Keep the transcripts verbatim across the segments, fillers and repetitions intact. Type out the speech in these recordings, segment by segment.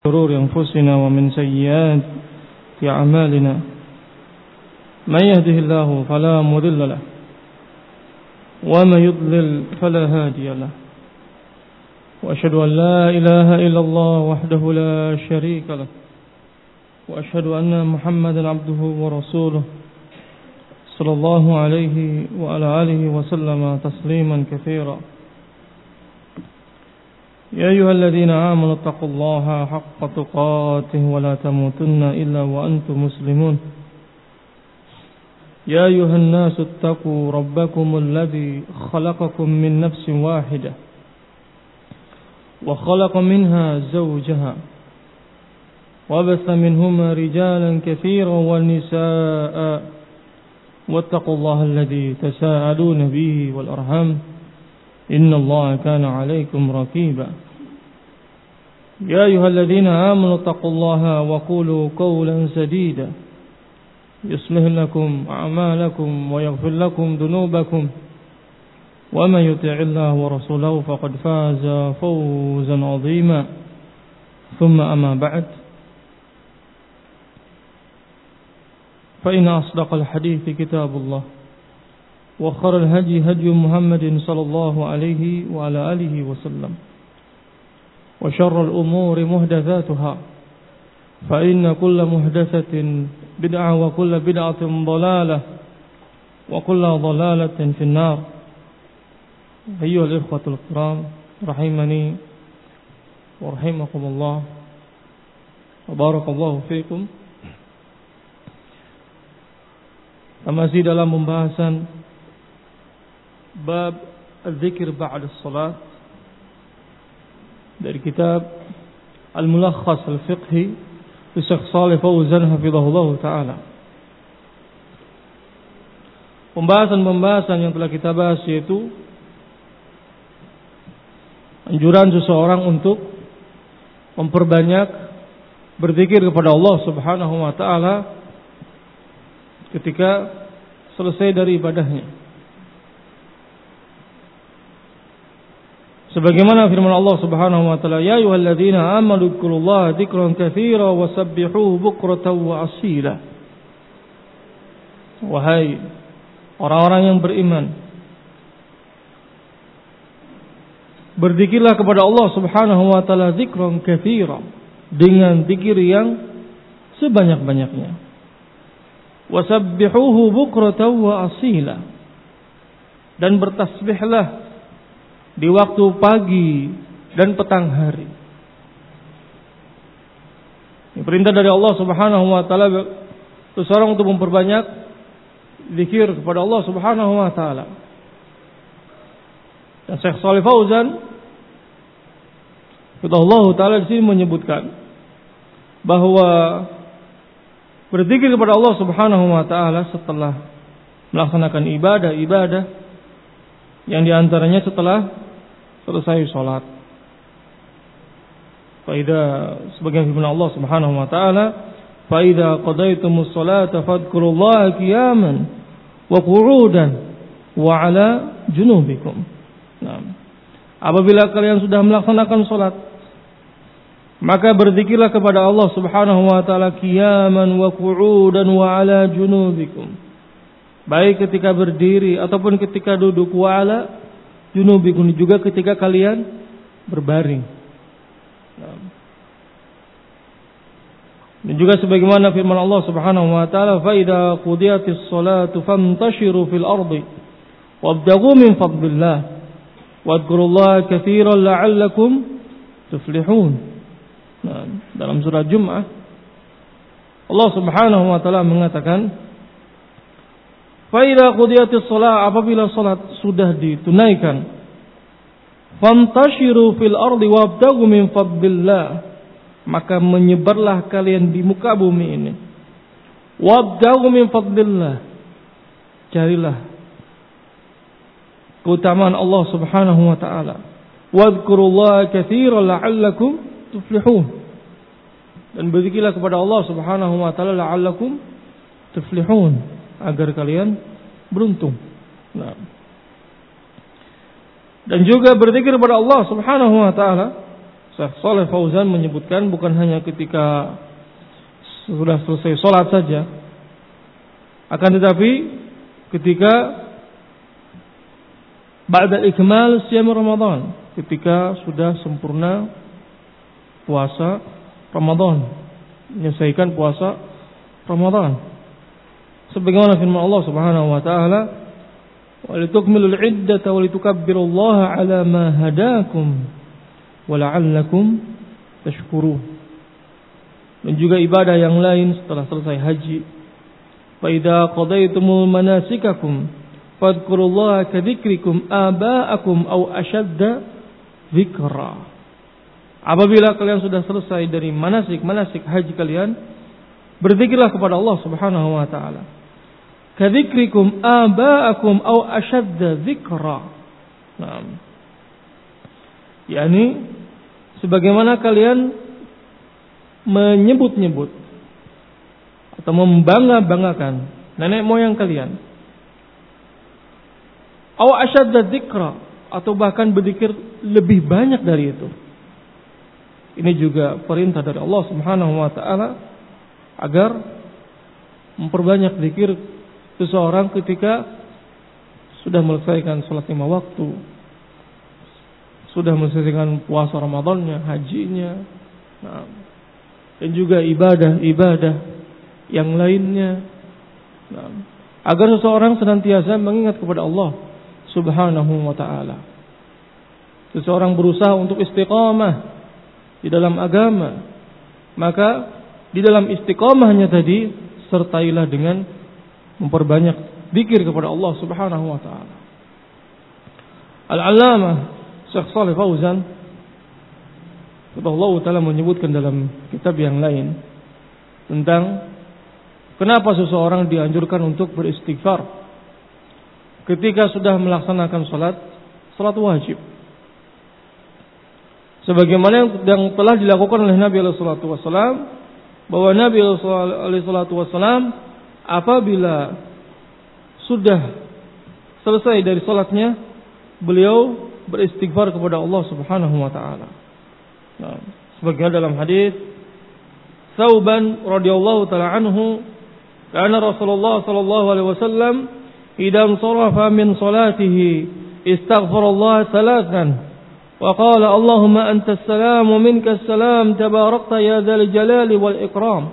شرور أنفسنا ومن سيئات أعمالنا من يهده الله فلا مضل له ومن يضلل فلا هادي له وأشهد أن لا إله إلا الله وحده لا شريك له وأشهد أن محمدا عبده ورسوله صلى الله عليه وعلى آله وسلم تسليما كثيرا يا أيها الذين آمنوا اتقوا الله حق تقاته ولا تموتن إلا وأنتم مسلمون يا أيها الناس اتقوا ربكم الذي خلقكم من نفس واحدة وخلق منها زوجها وبث منهما رجالا كثيرا والنساء واتقوا الله الذي تساءلون به والأرحام إن الله كان عليكم رقيبا يا أيها الذين آمنوا اتقوا الله وقولوا قولا سديدا يصلح لكم أعمالكم ويغفر لكم ذنوبكم ومن يطع الله ورسوله فقد فاز فوزا عظيما ثم أما بعد فإن أصدق الحديث كتاب الله وخير الهدي هدي محمد صلى الله عليه وعلى آله وسلم وشر الأمور محدثاتها فإن كل محدثة بدعة وكل بدعة ضلالة وكل ضلالة في النار. أيها الإخوة الكرام رحمني ورحمكم الله وبارك الله فيكم. Masih dalam pembahasan bab al-dzikir ba'da salat dari kitab Al-Mulakhas Al-Fiqhi li Syekh Shalih Fauzan hafizahullah taala. Pembahasan-pembahasan yang telah kita bahas yaitu anjuran seseorang untuk memperbanyak berzikir kepada Allah Subhanahu wa taala ketika selesai dari ibadahnya. Sebagaimana firman Allah Subhanahu wa taala, ya ayyuhalladzina amanu dzkurullaha dzikran katsiran wasabbihuhu bukratan wa asila. Wahai orang-orang yang beriman, berzikirlah kepada Allah Subhanahu wa taala dzikran katsiran, dengan zikir yang sebanyak-banyaknya. Wasabbihuhu bukratan wa asila, dan bertasbihlah di waktu pagi dan petang hari. Ini perintah dari Allah Subhanahu wa taala seseorang untuk memperbanyak zikir kepada Allah Subhanahu wa taala. Dan Syekh Shalih Fauzan Allah taala di sini menyebutkan bahwa berzikir kepada Allah Subhanahu wa taala setelah melaksanakan ibadah-ibadah yang diantaranya setelah selesai sholat. Faida sebagian firman Allah Subhanahu wa taala, faida qadaitumus sholata fadhkurullaha qiyaman wa qu'udan wa 'ala junubikum. Nah, apabila kalian sudah melaksanakan sholat, maka berzikirlah kepada Allah Subhanahu wa taala qiyaman wa qu'udan wa 'ala junubikum. Baik ketika berdiri ataupun ketika duduk, wa 'ala junubikum, juga ketika kalian berbaring. Dan juga sebagaimana firman Allah Subhanahu wa taala, fa idza qudiyatis shalatu fantashiru fil ardi wabtaghu min fadlillah wadhkurullaha katsiran la'allakum tuflihun. Nah, dalam surah Jum'ah Allah Subhanahu wa taala mengatakan, Fa'idha qudiyatis shalah, apabila salat sudah ditunaikan, fantashiru fil ardi wabtaghu min fadlillah, maka menyebarlah kalian di muka bumi ini. Wabtaghu min fadlillah, carilah keutamaan Allah Subhanahu wa taala. Wadhkurullaha katsiran la'allakum tuflihun, dan berzikirlah kepada Allah Subhanahu wa taala la'allakum tuflihun, agar kalian beruntung. Nah. Dan juga berzikir kepada Allah Subhanahu wa taala Syekh Shalih Fauzan menyebutkan bukan hanya ketika sudah selesai sholat saja, akan tetapi ketika ba'da ikmal siyam Ramadan, ketika sudah sempurna puasa Ramadan, menyelesaikan puasa Ramadan. Sebagaimana firman Allah Subhanahu wa taala, "Wa litukmilul iddata wa litukabbirullaha 'ala ma hadakum wa la'allakum tashkurun." Dan juga ibadah yang lain setelah selesai haji. "Fa idza qadaytumul manasikakum fadhkurullaha kadzikrikum aba'akum aw ashadda dzikra." Apabila kalian sudah selesai dari manasik-manasik haji kalian, berzikirlah kepada Allah Subhanahu wa taala. Kadzikrikum aba'akum aw ashadda dzikra. Nah, yakni sebagaimana kalian menyebut-nyebut atau membangga-banggakan nenek moyang kalian. Aw ashadda dzikra, atau bahkan berzikir lebih banyak dari itu. Ini juga perintah dari Allah Subhanahu wa taala agar memperbanyak zikir seseorang ketika sudah menyelesaikan salat lima waktu, sudah menyelesaikan puasa Ramadannya, hajinya, nah, dan juga ibadah-ibadah yang lainnya. Nah, agar seseorang senantiasa mengingat kepada Allah Subhanahu wa taala. Seseorang berusaha untuk istiqamah di dalam agama, maka di dalam istiqamahnya tadi sertailah dengan memperbanyak zikir kepada Allah Subhanahu wa taala. Al-Allamah Syekh Shalih Fauzan Allah taala menyebutkan dalam kitab yang lain tentang kenapa seseorang dianjurkan untuk beristighfar ketika sudah melaksanakan salat salat wajib. Sebagaimana yang telah dilakukan oleh Nabi alaihi salatu wasallam, bahwa Nabi alaihi salatu wasallam apabila sudah selesai dari salatnya, beliau beristighfar kepada Allah Subhanahu wa taala. Nah, sebagaimana dalam hadis Tsauban radhiyallahu taala anhu, kana Rasulullah sallallahu alaihi wasallam idza sharafa min salatihi istaghfarallah thalathan wa qala Allahumma antas salam wa minkas salam tabarakta ya dzal jalali wal ikram.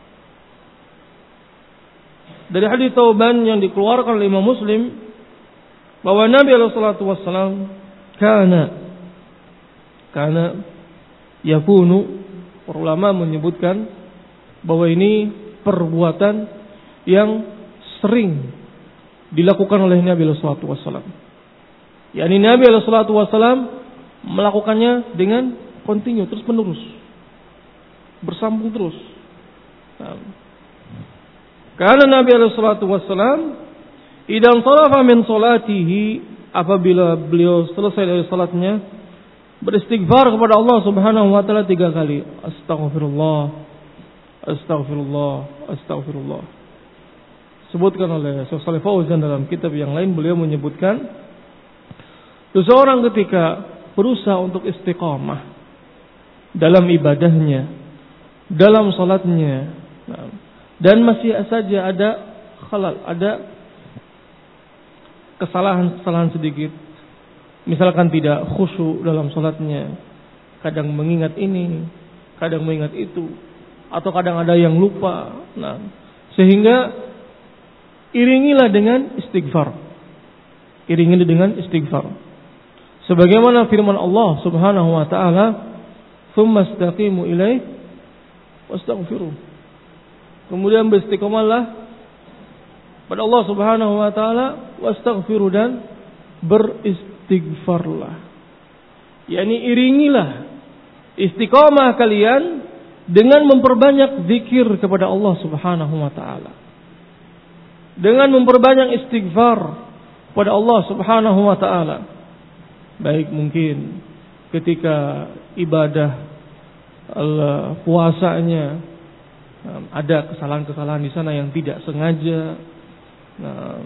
Dari hadis Tsauban yang dikeluarkan oleh Imam Muslim, bahwa Nabi alaihi salatu wasallam kana kana yakunu, para ulama menyebutkan bahwa ini perbuatan yang sering dilakukan oleh Nabi alaihi salatu wasallam. yakni Nabi alaihi salatu wasallam melakukannya dengan kontinu, terus menerus, bersambung terus. Nah, karena Nabi alaihi salatu wasallam idan sarafa min salatihi, apabila beliau selesai dari salatnya, beristighfar kepada Allah Subhanahu wa taala tiga kali. Astaghfirullah, astaghfirullah, astaghfirullah. Sebutkan oleh Syekh Shalih Fauzan dalam kitab yang lain, beliau menyebutkan seseorang ketika berusaha untuk istiqamah dalam ibadahnya, dalam salatnya, dan masih saja ada khalal, ada kesalahan-kesalahan sedikit, misalkan tidak khusyuk dalam salatnya, kadang mengingat ini, kadang mengingat itu, atau kadang ada yang lupa. Nah, sehingga iringilah dengan istighfar. Iringilah dengan istighfar. Sebagaimana firman Allah Subhanahu wa taala, "Tsumma istaqimu ilaihi wastaghfiruh." Kemudian beristiqamalah pada Allah Subhanahu wa taala, wastaghfiru, dan beristighfarlah. yakni iringilah istiqamah kalian dengan memperbanyak zikir kepada Allah Subhanahu wa taala. Dengan memperbanyak istighfar kepada Allah Subhanahu wa taala. Baik mungkin ketika ibadah Allah, puasanya, ada kesalahan-kesalahan di sana yang tidak sengaja. Nah,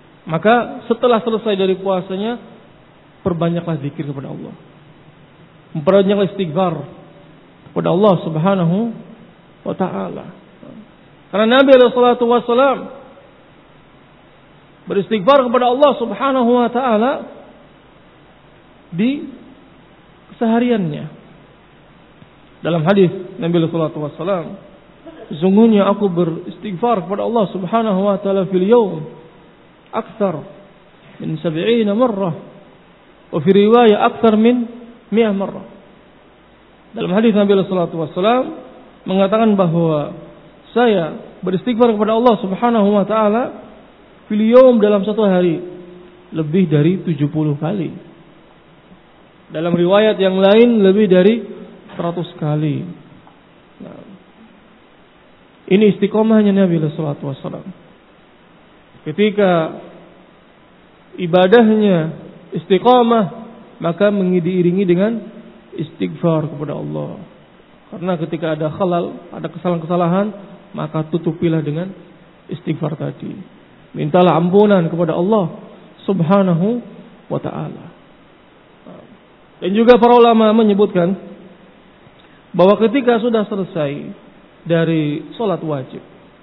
maka setelah selesai dari puasanya, perbanyaklah zikir kepada Allah. memperbanyak istighfar kepada Allah Subhanahu wa taala. Karena Nabi alaihi salatu wasallam beristighfar kepada Allah Subhanahu wa taala di kesehariannya. Dalam hadis Nabi alaihi salatu wasallam, sesungguhnya aku beristighfar kepada Allah Subhanahu wa taala fil yaum akthar min sab'ina marrah wa fi riwayah akthar min mi'ah marrah. Dalam hadis Nabi alaihi salatu wasallam mengatakan bahwa saya beristighfar kepada Allah Subhanahu wa taala fil yaum dalam satu hari lebih dari tujuh puluh kali. Dalam riwayat yang lain lebih dari seratus kali. Nah, ini istiqomahnya Nabi sallallahu alaihi wasallam. Ketika ibadahnya istiqomah, maka diiringi dengan istighfar kepada Allah. Karena ketika ada khalal, ada kesalahan-kesalahan, maka tutupilah dengan istighfar tadi. Mintalah ampunan kepada Allah Subhanahu wa ta'ala. Dan juga para ulama menyebutkan bahwa ketika sudah selesai dari sholat wajib,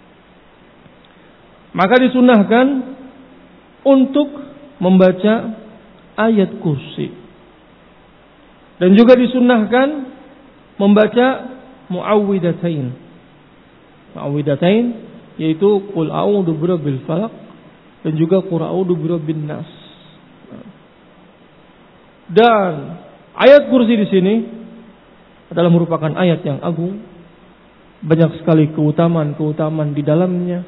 maka disunahkan untuk membaca ayat kursi. Dan juga disunahkan membaca muawwidatain. Muawwidatain yaitu qul a'udzu birabbil falaq dan juga qul a'udzu birabbin nas. Dan ayat kursi di sini adalah merupakan ayat yang agung. Banyak sekali keutamaan-keutamaan di dalamnya.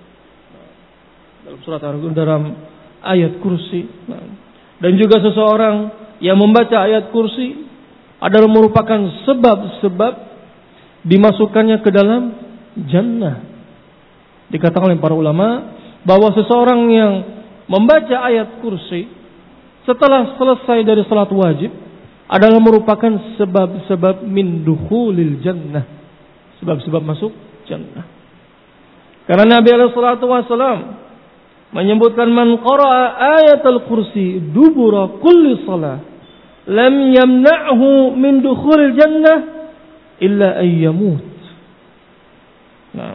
Dalam surat Al-Qur'an dalam ayat kursi. Dan juga seseorang yang membaca ayat kursi adalah merupakan sebab-sebab dimasukkannya ke dalam jannah. Dikatakan oleh para ulama bahwa seseorang yang membaca ayat kursi setelah selesai dari salat wajib adalah merupakan sebab-sebab min dukhulil jannah, sebab-sebab masuk jannah. Karena Nabi alaihi salatu wasallam menyebutkan man qara'a ayatul kursi dubura kulli salah lam yamna'hu min dukhulil jannah illa ayyamut. Nah,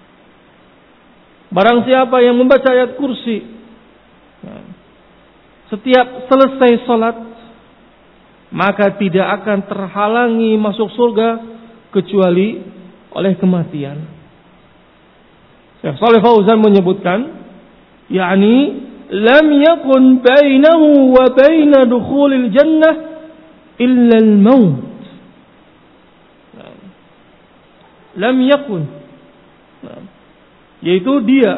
barang siapa yang membaca ayat kursi, nah, setiap selesai salat, maka tidak akan terhalangi masuk surga kecuali oleh kematian. Syekh Shalih Fauzan menyebutkan, yakni lam yakun bainahu wa baina dukhulil jannah illa al-maut. Lam yakun, yaitu dia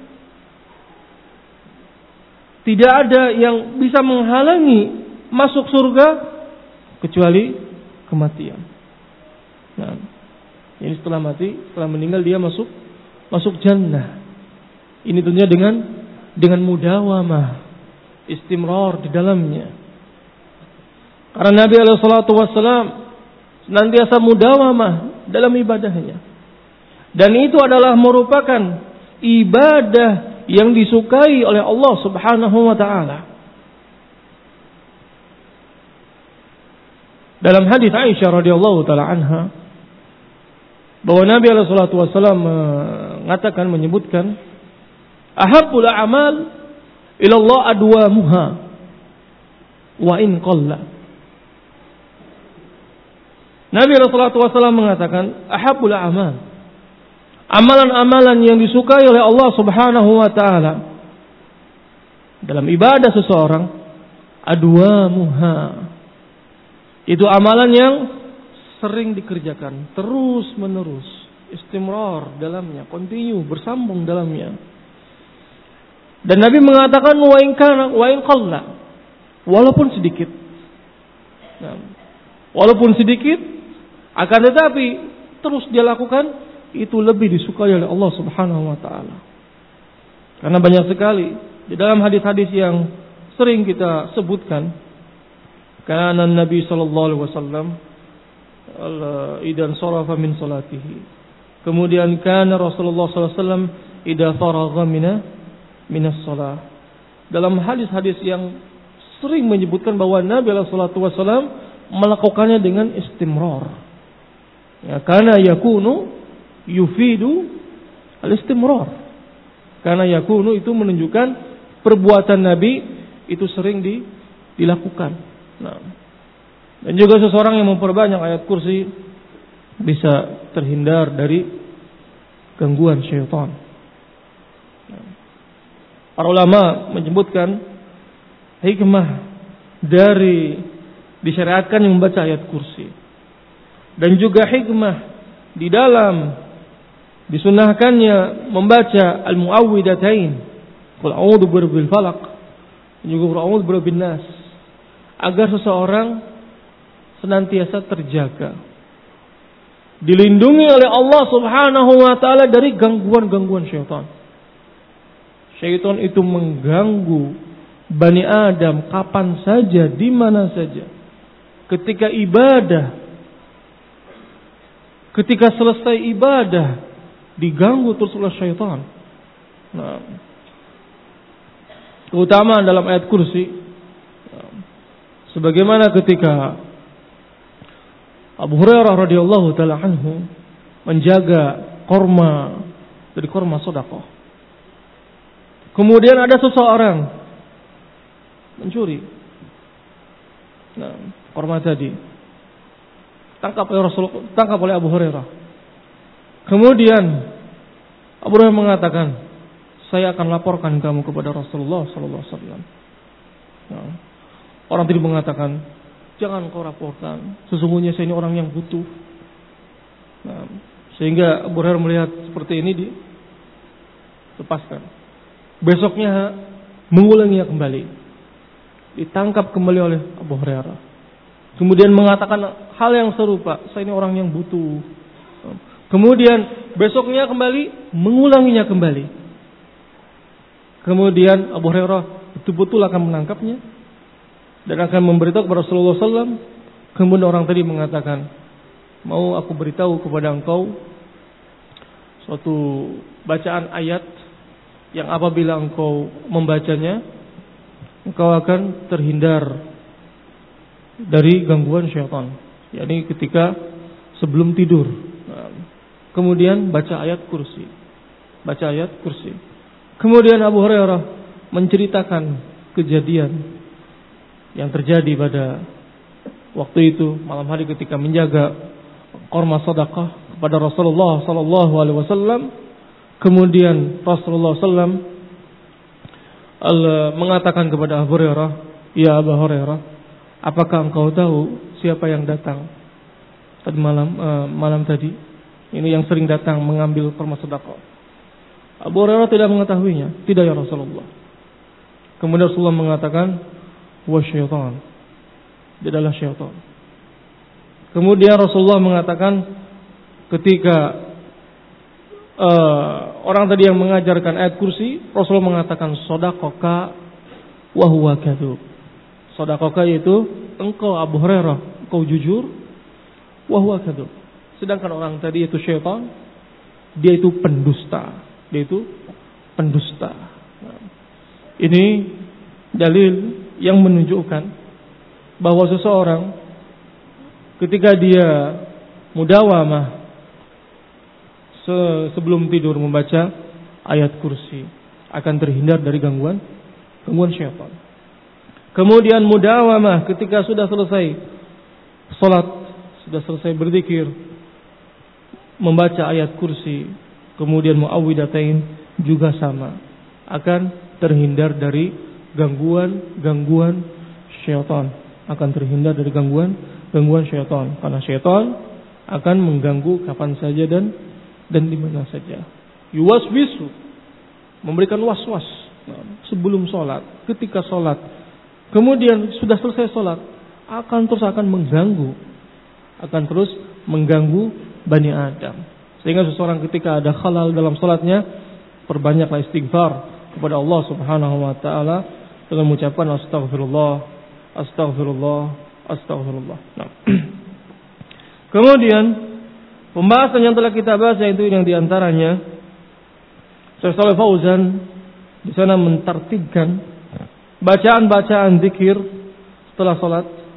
tidak ada yang bisa menghalangi masuk surga kecuali kematian. Nah, ini setelah mati, setelah meninggal dia masuk masuk jannah. Ini tentunya dengan dengan mudawamah, istimrar di dalamnya. Karena Nabi alaihi salatu wasallam senantiasa mudawamah dalam ibadahnya. Dan itu adalah merupakan ibadah yang disukai oleh Allah Subhanahu wa taala. Dalam hadis Aisyah radhiyallahu taala anha bahwa Nabi alaihi salatu wasallam mengatakan, menyebutkan, ahabbul a'mal ila Allah adwamuha wa in qalla. Nabi alaihi salatu wasallam mengatakan, ahabbul a'mal, amalan-amalan yang disukai oleh Allah Subhanahu wa taala dalam ibadah seseorang, adwamuha, itu amalan yang sering dikerjakan, terus menerus, istimrar dalamnya, continue, bersambung dalamnya. Dan Nabi mengatakan wa in kana wa in qalla, walaupun sedikit. Nah, walaupun sedikit, akan tetapi terus dia lakukan, itu lebih disukai oleh Allah Subhanahu wa taala. Karena banyak sekali di dalam hadis-hadis yang sering kita sebutkan, kana Nabi sallallahu alaihi wasallam idan sarafa min salatihi. Kemudian kana Rasulullah sallallahu alaihi wasallam idza faragha mina minas shalah. Dalam hadis-hadis yang sering menyebutkan bahwa Nabi sallallahu alaihi wasallam melakukannya dengan istimrar. Ya, karena yakunu yufidu al-istimrar. Karena yakunu itu menunjukkan perbuatan Nabi itu sering di, dilakukan. Nah, dan juga seseorang yang memperbanyak ayat kursi bisa terhindar dari gangguan syaitan. Nah, para ulama menyebutkan hikmah dari disyariatkan yang membaca ayat kursi, dan juga hikmah di dalam disunahkannya membaca al-muawwidatain, qul a'udzu birabbil falaq, dan juga qul a'udzu birabbin nas, agar seseorang senantiasa terjaga, dilindungi oleh Allah Subhanahu wa taala dari gangguan-gangguan syaitan. Syaitan itu mengganggu Bani Adam kapan saja, di mana saja. Ketika ibadah, ketika selesai ibadah, diganggu terus oleh syaitan. Nah, keutamaan dalam ayat kursi, sebagaimana ketika Abu Hurairah radhiyallahu taala anhu menjaga korma dari korma sedekah. Kemudian ada seseorang mencuri. Nah, korma tadi tangkap oleh Rasul, tangkap oleh Abu Hurairah. Kemudian Abu Hurairah mengatakan, saya akan laporkan kamu kepada Rasulullah sallallahu alaihi wasallam. Nah, orang tadi mengatakan, jangan kau laporkan, sesungguhnya saya ini orang yang butuh. Nah, sehingga Abu Hurairah melihat seperti ini, dilepaskan. Besoknya mengulanginya kembali, ditangkap kembali oleh Abu Hurairah. Kemudian mengatakan hal yang serupa, saya ini orang yang butuh. Kemudian besoknya kembali mengulanginya kembali. Kemudian Abu Hurairah betul-betul akan menangkapnya dan akan memberitahu kepada Rasulullah sallallahu alaihi wasallam. Kemudian orang tadi mengatakan, mau aku beritahu kepada engkau suatu bacaan ayat yang apabila engkau membacanya, engkau akan terhindar dari gangguan syaitan, yakni ketika sebelum tidur. Kemudian baca ayat kursi, baca ayat kursi. Kemudian Abu Hurairah menceritakan kejadian yang terjadi pada waktu itu malam hari ketika menjaga korma sedekah kepada Rasulullah sallallahu alaihi wasallam. Kemudian Rasulullah sallallahu alaihi wasallam mengatakan kepada Abu Hurairah, "Ya Abu Hurairah, apakah engkau tahu siapa yang datang tadi malam uh, malam tadi? Ini yang sering datang mengambil korma sedekah." Abu Hurairah tidak mengetahuinya. Tidak ya Rasulullah. Kemudian Rasulullah mengatakan, "Wa syaitan." Dia adalah syaitan. Kemudian Rasulullah mengatakan ketika uh, orang tadi yang mengajarkan ayat kursi, Rasulullah mengatakan, "Shadaqaka wa huwa kadzub." Shadaqaka yaitu engkau Abu Hurairah, engkau jujur, wa huwa kadzub. Sedangkan orang tadi itu syaitan, dia itu pendusta. Dia itu pendusta. Nah, ini dalil yang menunjukkan bahwa seseorang ketika dia mudawamah sebelum tidur membaca ayat kursi akan terhindar dari gangguan gangguan syaitan. Kemudian mudawamah ketika sudah selesai salat, sudah selesai berzikir, membaca ayat kursi, kemudian muawwidatain juga sama, akan terhindar dari gangguan-gangguan syaitan, akan terhindar dari gangguan-gangguan syaitan, karena syaitan akan mengganggu kapan saja dan dan di mana saja. Yuwaswisu, memberikan was-was sebelum sholat, ketika sholat, kemudian sudah selesai sholat, akan terus akan mengganggu, akan terus mengganggu Bani Adam. Sehingga seseorang ketika ada khalal dalam salatnya, perbanyaklah istighfar kepada Allah Subhanahu wa taala dengan mengucapkan astagfirullah, astagfirullah, astagfirullah. Nah. Kemudian pembahasan yang telah kita bahas yaitu yang diantaranya Syekh Shalih Fauzan di sana mentertibkan bacaan-bacaan zikir setelah salat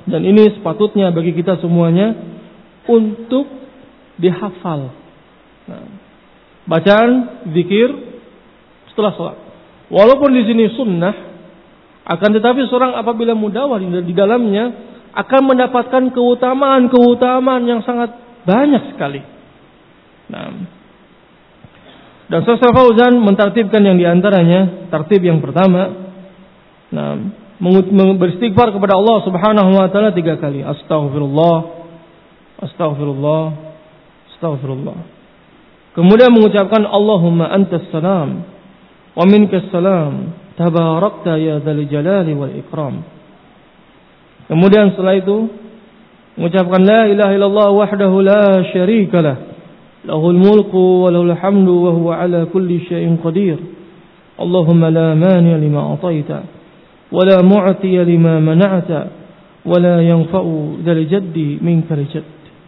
Dan ini sepatutnya bagi kita semuanya untuk dihafal. Nah, bacaan zikir setelah sholat. Walaupun di sini sunnah, akan tetapi seorang apabila mudawwar di dalamnya akan mendapatkan keutamaan-keutamaan yang sangat banyak sekali. Nah, dan Syekh Fauzan mentartibkan yang diantaranya, tartib yang pertama, nah, beristighfar kepada Allah Subhanahu wa taala tiga kali. Astaghfirullah, astaghfirullah, astaghfirullah. Kemudian mengucapkan Allahumma antas salam wa minkas salam, tabarakta ya dzal jalali wal ikram. Kemudian setelah itu mengucapkan la ilaha illallah wahdahu la syarika lah, lahul mulku wa lahul hamdu wa huwa ala kulli syai'in qadir. Allahumma la mani'a lima ataita ولا معطي لما منعت ولا ينفع ذا الجد منك الجد.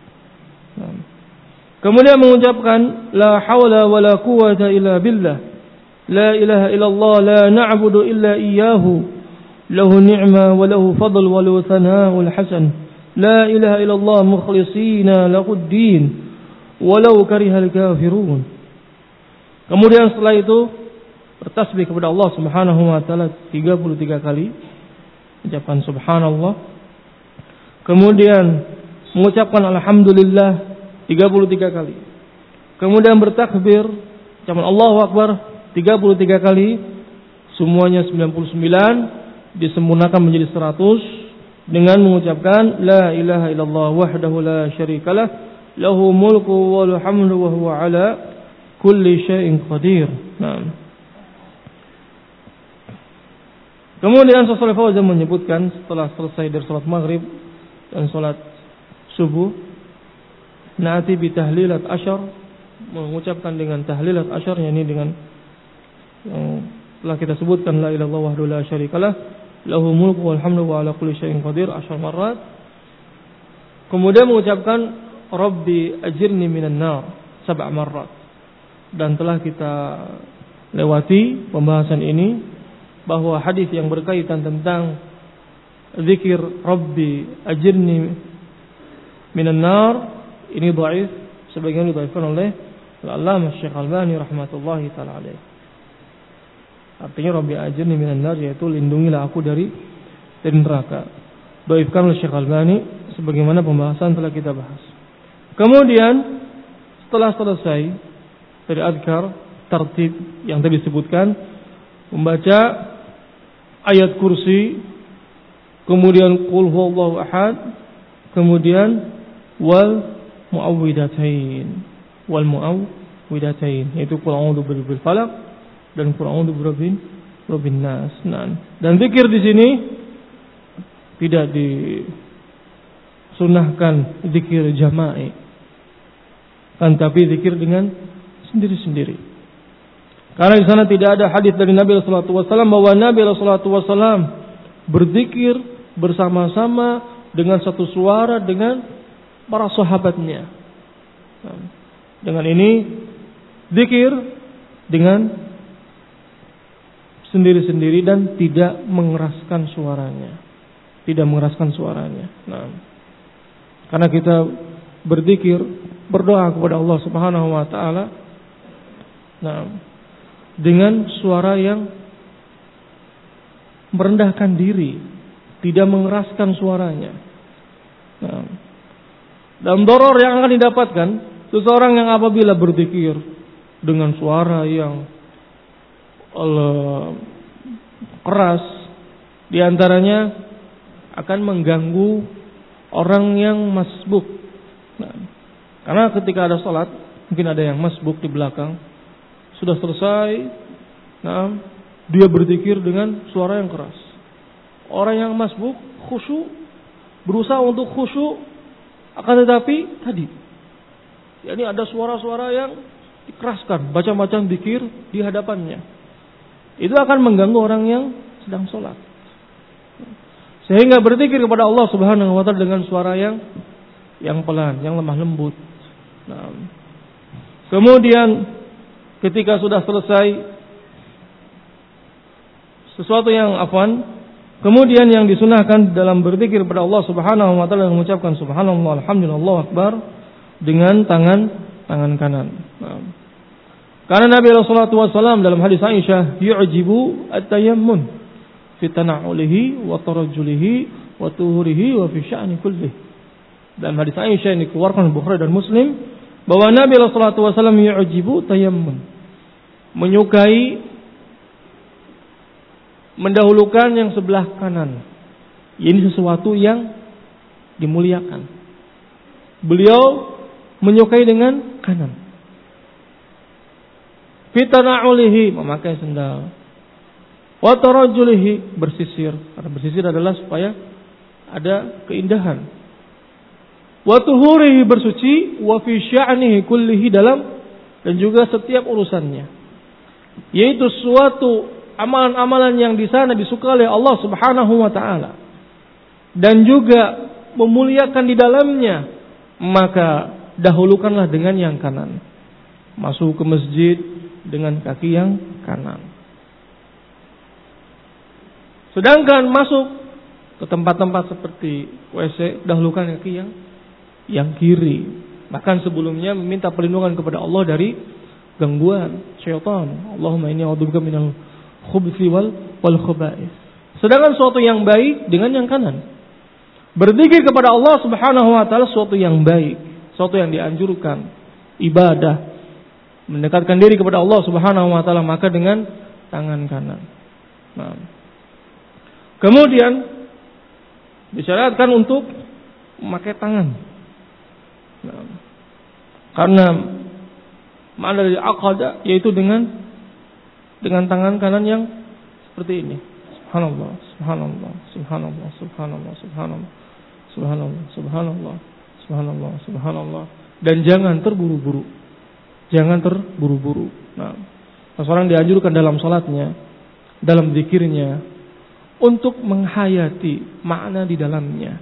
Kemudian mengucapkan la haula wala quwwata illa billah, la ilaha illallah, la na'budu illa iyyahu, lahu ni'ma wa lahu fadl wa lahu thana'ul hasan, la ilaha illallah mukhlishina lahud din walau karihal kafirun. Kemudian setelah itu bertasbih kepada Allah Subhanahu wa taala tiga puluh tiga kali, ucapkan subhanallah. Kemudian mengucapkan alhamdulillah tiga puluh tiga kali. Kemudian bertakbir, ucapan Allahu akbar tiga puluh tiga kali. Semuanya sembilan puluh sembilan disempurnakan menjadi seratus dengan mengucapkan la ilaha illallah wahdahu la syarikalah, lahu mulku wa lahu hamdu wa huwa ala kulli syai'in qadir. Nah, kemudian Syekh Fauzan menyebutkan setelah selesai dari salat maghrib dan salat subuh, na'ti bi tahlilat asyar, mengucapkan dengan tahlilat asyar, yakni dengan yang telah kita sebutkan la ilaha illallah wahdahu la syarikalah, lahu mulku wal hamdu wa ala kulli syai'in qadir asyar marat. Kemudian mengucapkan rabbi ajirni minan nar sab'a marat. Dan telah kita lewati pembahasan ini bahwa hadis yang berkaitan tentang zikir Rabbi ajirni minan nar ini dhaif, sebagian didhaifkan oleh Al-Allamah Syekh Albani rahmatullahi taala alaih. Artinya Rabbi ajirni minan nar yaitu lindungilah aku dari dari neraka. Dhaifkan oleh Syekh Albani sebagaimana pembahasan telah kita bahas. Kemudian setelah selesai dari azkar tertib yang tadi disebutkan, membaca ayat kursi, kemudian qul huwallahu ahad, kemudian wal muawwidatain, wal muawwidatain, yaitu qul a'udzu birabbil falaq dan qul a'udzu birabbin rabbin nas. Nah, dan zikir di sini tidak disunahkan zikir jama'i, kan tapi zikir dengan sendiri-sendiri. Karena di sana tidak ada hadis dari Nabi sallallahu alaihi wasallam bahwa Nabi sallallahu alaihi wasallam berzikir bersama-sama dengan satu suara dengan para sahabatnya. Dengan ini zikir dengan sendiri-sendiri dan tidak mengeraskan suaranya. Tidak mengeraskan suaranya. Nah, karena kita berzikir, berdoa kepada Allah Subhanahu wa taala, nah, dengan suara yang merendahkan diri, tidak mengeraskan suaranya. Nah, dan doror yang akan didapatkan seseorang yang apabila berzikir dengan suara yang uh, keras, diantaranya akan mengganggu orang yang masbuk. Nah, karena ketika ada salat, mungkin ada yang masbuk di belakang, sudah selesai, nah, dia berzikir dengan suara yang keras. Orang yang masbuk khusyuk, berusaha untuk khusyuk, akan tetapi tadi, yakni ada suara-suara yang dikeraskan, baca-baca zikir di hadapannya. Itu akan mengganggu orang yang sedang sholat. Sehingga berzikir kepada Allah Subhanahu wa taala dengan suara yang yang pelan, yang lemah lembut. Nah, kemudian ketika sudah selesai sesuatu yang afwan, Kemudian yang disunahkan dalam berzikir kepada Allah Subhanahu wa taala mengucapkan subhanallah alhamdulillah Allahu akbar dengan tangan tangan kanan. Nah. Karena Nabi sallallahu alaihi wasallam dalam hadis Aisyah yu'jibu at-tayammun fi tana'ulihi wa tarajjulihi wa tuhurihi wa fi sya'ni kullih. Dalam hadis Aisyah yang dikeluarkan Bukhari dan Muslim bahwa Nabi sallallahu alaihi wasallam yu'jibu tayammun, menyukai mendahulukan yang sebelah kanan. Ini sesuatu yang dimuliakan. Beliau menyukai dengan kanan. Fitana'ulihi, memakai sendal. Wa tarajjulihi, bersisir. Karena bersisir adalah supaya ada keindahan. Wa tuhurihi, bersuci. Wa fi sya'nihi kullihi, dalam dan juga setiap urusannya. Yaitu suatu amalan-amalan yang di sana disukai oleh Allah Subhanahu wa taala dan juga memuliakan di dalamnya, maka dahulukanlah dengan yang kanan. Masuk ke masjid dengan kaki yang kanan. Sedangkan masuk ke tempat-tempat seperti W C, dahulukan kaki yang yang kiri. Bahkan sebelumnya meminta perlindungan kepada Allah dari gangguan syaitan. Allahumma inni a'udzubika minal khubthi wal wal khaba'is. Sedangkan suatu yang baik dengan yang kanan. Berzikir kepada Allah Subhanahu wa taala suatu yang baik, suatu yang dianjurkan, ibadah, mendekatkan diri kepada Allah Subhanahu wa taala, maka dengan tangan kanan. Nah. Kemudian disyaratkan untuk memakai tangan. Nah. Karena makna dari aqada yaitu dengan dengan tangan kanan yang seperti ini. Subhanallah, subhanallah, subhanallah, subhanallah, subhanallah, subhanallah, subhanallah, subhanallah, subhanallah. Dan jangan terburu-buru. Jangan terburu-buru. Nah, seseorang dianjurkan dalam salatnya, dalam zikirnya, untuk menghayati makna di dalamnya.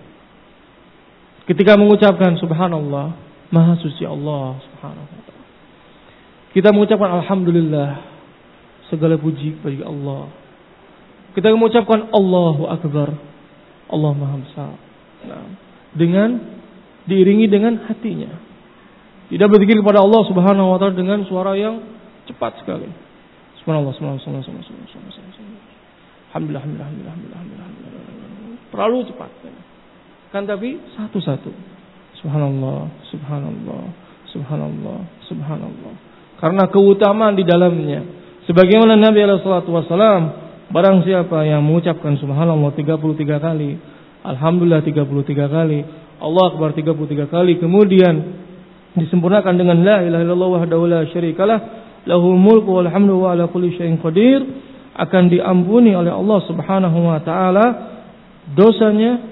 Ketika mengucapkan subhanallah, maha suci Allah Subhanahu wa taala. Kita mengucapkan alhamdulillah, segala puji bagi Allah. Kita mengucapkan Allahu Akbar, Allah Maha Besar. Nah, dengan diiringi dengan hatinya. Tidak berzikir kepada Allah Subhanahu wa taala dengan suara yang cepat sekali. Subhanallah, subhanallah, subhanallah, subhanallah, subhanallah. Alhamdulillah, alhamdulillah, alhamdulillah, alhamdulillah. Terlalu cepat. Kan tapi satu-satu. Subhanallah, subhanallah, subhanallah, subhanallah. Karena keutamaan di dalamnya. Sebagaimana Nabi alaihi salatu wasallam, barang siapa yang mengucapkan subhanallah tiga puluh tiga kali, alhamdulillah tiga puluh tiga kali, Allah Akbar tiga puluh tiga kali, kemudian disempurnakan dengan la ilaha illallah wahdahu la syarikalah, lahul mulku wal hamdu wa ala kulli syai'in qadir, akan diampuni oleh Allah Subhanahu wa taala dosanya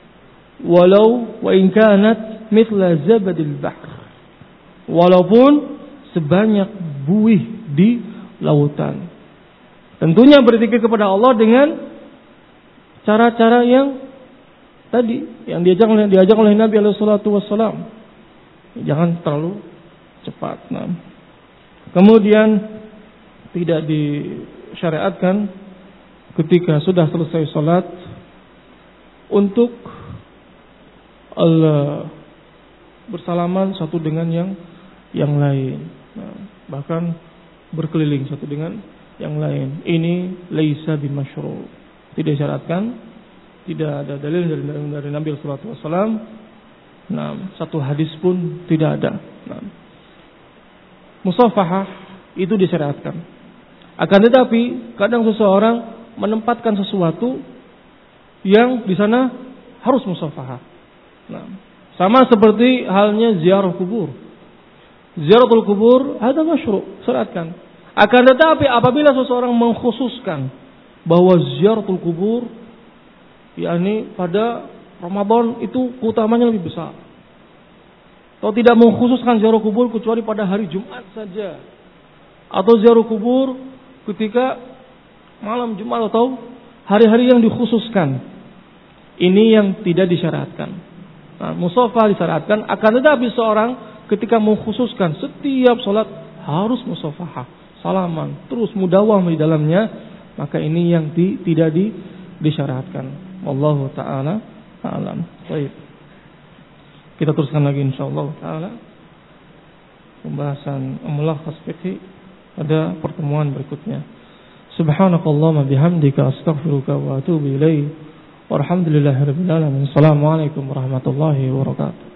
walau wa in kanat mithla zabadil bahr. Walaupun sebanyak buih di lautan. Tentunya berzikir kepada Allah dengan cara-cara yang tadi yang diajak oleh diajak oleh Nabi alaihi salatu wasallam. Jangan terlalu cepat. Nah. Kemudian tidak disyariatkan ketika sudah selesai salat untuk Allah bersalaman satu dengan yang yang lain. Nah, bahkan berkeliling satu dengan yang lain. Ini laisa bimasyru'. Tidak disyaratkan, tidak ada dalil dari, dari Nabi sallallahu alaihi wasallam. Nah, satu hadis pun tidak ada. Nah, musafahah itu disyariatkan. Akan tetapi kadang seseorang menempatkan sesuatu yang di sana harus musafahah. Nah, sama seperti halnya ziarah kubur. Ziaratul kubur ada masyru', syariatkan. Akan tetapi apabila seseorang mengkhususkan bahwa ziaratul kubur yakni pada Ramadan itu keutamanya lebih besar. Atau tidak mengkhususkan ziarah kubur kecuali pada hari Jumat saja. Atau ziarah kubur ketika malam Jumat atau hari-hari yang dikhususkan. Ini yang tidak disyaratkan. Nah, musafah disyaratkan, akan tetapi seorang ketika mengkhususkan setiap salat harus musafahah, salaman, terus mudawam di dalamnya, maka ini yang di, tidak di, disyariatkan. Wallahu taala a'lam. Baik. Kita teruskan lagi insyaallah taala pembahasan mulakhas fikih pada pertemuan berikutnya. Subhanakallahumma bihamdika astaghfiruka wa atubu ilaik. Walhamdulillahirabbil alamin. Assalamualaikum warahmatullahi wabarakatuh.